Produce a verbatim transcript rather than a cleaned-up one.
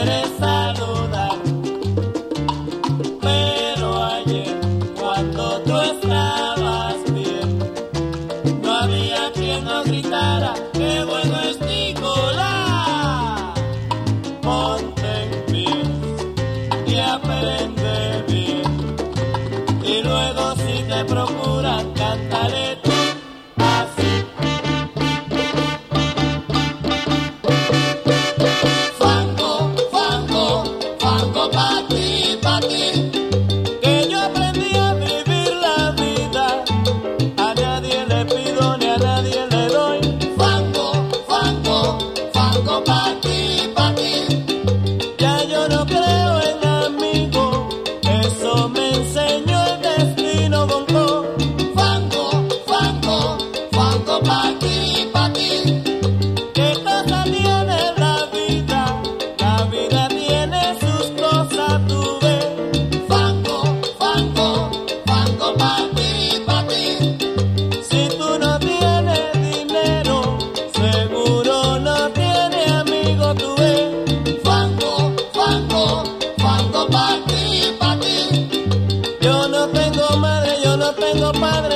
quiere saludar. Pero ayer, cuando tú estabas bien, no había quien no gritara, ¡qué bueno es Nicolás! Ponte en pie y aprende bien. Y luego si te procuran, cántale tú así. Fango, fango, fango pa' ti, pa' ti. Que yo aprendí a vivir la vida, a nadie le pido ni a nadie le doy. Fango, fango, fango pa' ti, pa' ti. Ya yo no creo en amigos, eso me enseñó el destino bongo. Fango, fango, fango pa' ti, pa' ti. ¿Qué cosa tiene la vida? La vida tiene sus cosas, tú ves. Fango, fango, fango pa' ti, pa' ti. Si tú no tienes dinero, seguro no tienes amigo, tú ves. Fango, fango, fango pa' ti, pa' ti. Yo no tengo madre, yo no tengo padre.